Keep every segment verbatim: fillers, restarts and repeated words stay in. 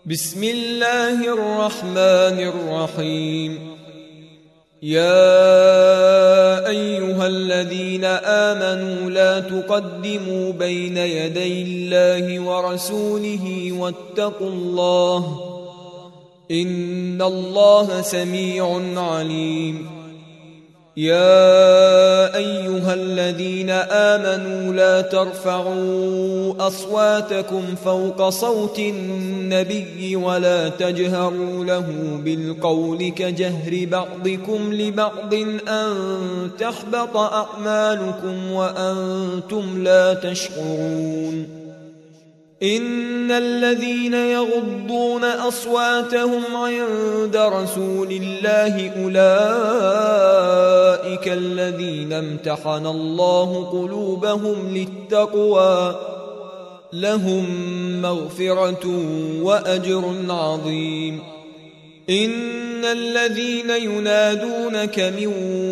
بسم الله الرحمن الرحيم. يا أيها الذين آمنوا لا تقدموا بين يدي الله ورسوله واتقوا الله إن الله سميع عليم. يا أيها الذين آمنوا لا ترفعوا أصواتكم فوق صوت النبي ولا تجهروا له بالقول كجهر بعضكم لبعض أن تحبط أعمالكم وأنتم لا تشعرون. إن الذين يغضون أصواتهم عند رسول الله أولئك الذين امتحن الله قلوبهم للتقوى لهم مغفرة وأجر عظيم. إن الذين ينادونك من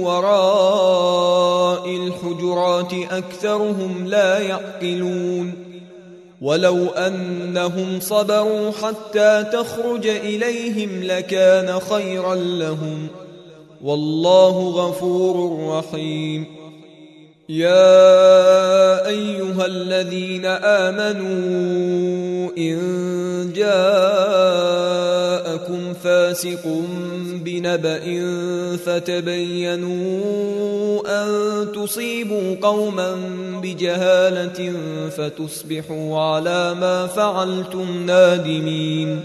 وراء الحجرات أكثرهم لا يعقلون. ولو أنهم صبروا حتى تخرج إليهم لكان خيرا لهم والله غفور رحيم. يا أيها الذين آمنوا إن جاءكم فاسق بنبأ فتبينوا أن تصيبوا قوما بجهالة فتصبحوا على ما فعلتم نادمين.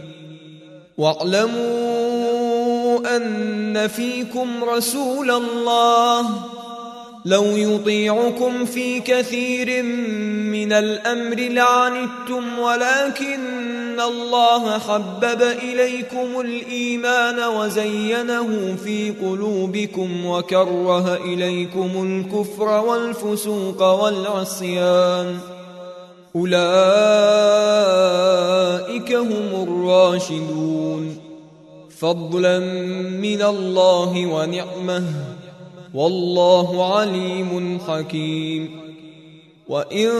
واعلموا أن فيكم رسول الله لو يطيعكم في كثير من الأمر لعنتم ولكن الله حبب إليكم الإيمان وزينه في قلوبكم وكره إليكم الكفر والفسوق والعصيان أولئك هم الراشدون فضلا من الله ونعمه والله عليم حكيم. وإن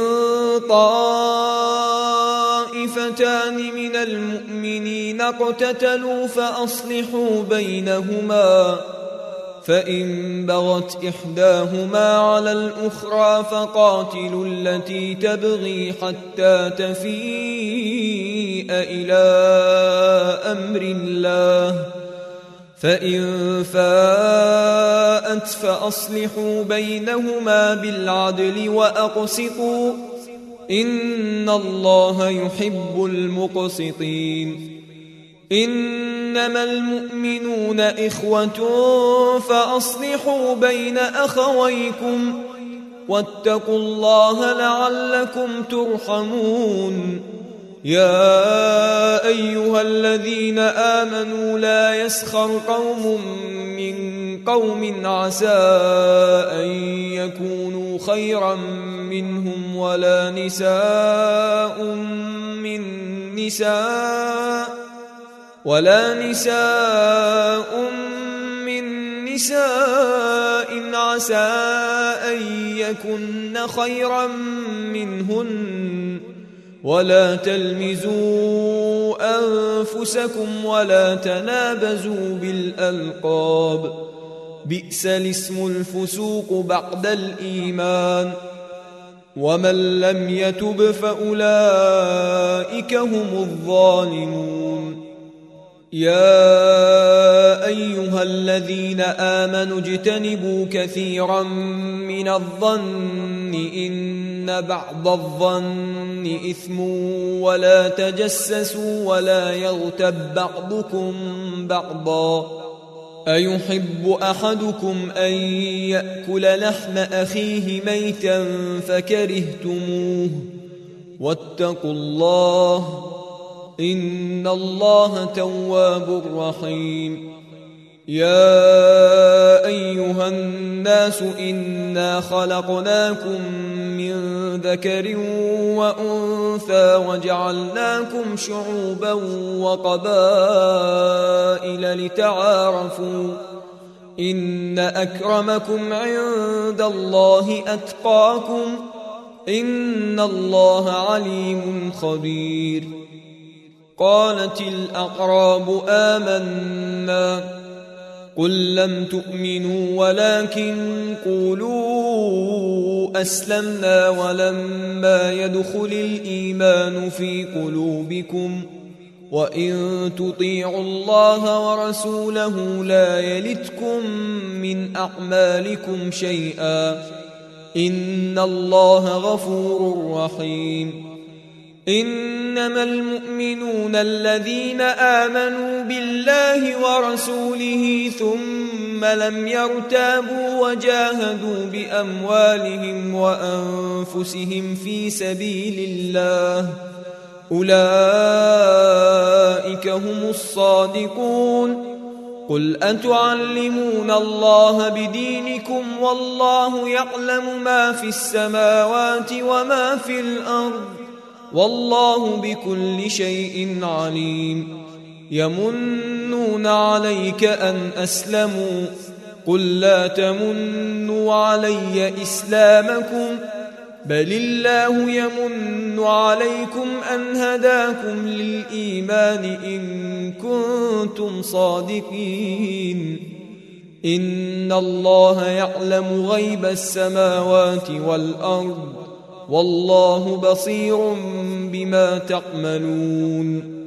طائفتان من المؤمنين اقتتلوا فأصلحوا بينهما فإن بغت إحداهما على الأخرى فقاتلوا التي تبغي حتى تفيء إلى أمر الله فإن فاءت فأصلحوا بينهما بالعدل وأقسطوا إن الله يحب المقسطين. إنما المؤمنون إخوة فأصلحوا بين أخويكم واتقوا الله لعلكم ترحمون. يا أيها الذين آمنوا لا يسخر قوم من قوم عسى أن يكونوا خيرا منهم ولا نساء من نساء ولا نساء من نساء عسى أن يكن خيرا منهن ولا تلمزوا أنفسكم ولا تنابزوا بالألقاب بئس الاسم الفسوق بعد الإيمان ومن لم يتب فأولئك هم الظالمون. يا أيها الذين آمنوا اجتنبوا كثيرا من الظن إن بعض الظن إثم ولا تجسسوا ولا يغتب بعضكم بعضا أيحب أحدكم أن يأكل لحم أخيه ميتا فكرهتموه واتقوا الله إن الله تواب رحيم. يا أيها الناس إنا خلقناكم من ذكر وأنثى وجعلناكم شعوبا وقبائل لتعارفوا إن أكرمكم عند الله أتقاكم إن الله عليم خبير. قالت الأعراب آمنا قل لم تؤمنوا ولكن قولوا أسلمنا ولما يدخل الإيمان في قلوبكم وإن تطيعوا الله ورسوله لا يلتكم من أعمالكم شيئا إن الله غفور رحيم. إنما المؤمنون الذين آمنوا بالله ورسوله ثم لم يرتابوا وجاهدوا بأموالهم وأنفسهم في سبيل الله أولئك هم الصادقون. قل أتعلمون الله بدينكم والله يعلم ما في السماوات وما في الأرض والله بكل شيء عليم. يمنون عليك أن أسلموا قل لا تمنوا علي إسلامكم بل الله يمن عليكم أن هداكم للإيمان إن كنتم صادقين. إن الله يعلم غيب السماوات والأرض والله بصير بما تعملون.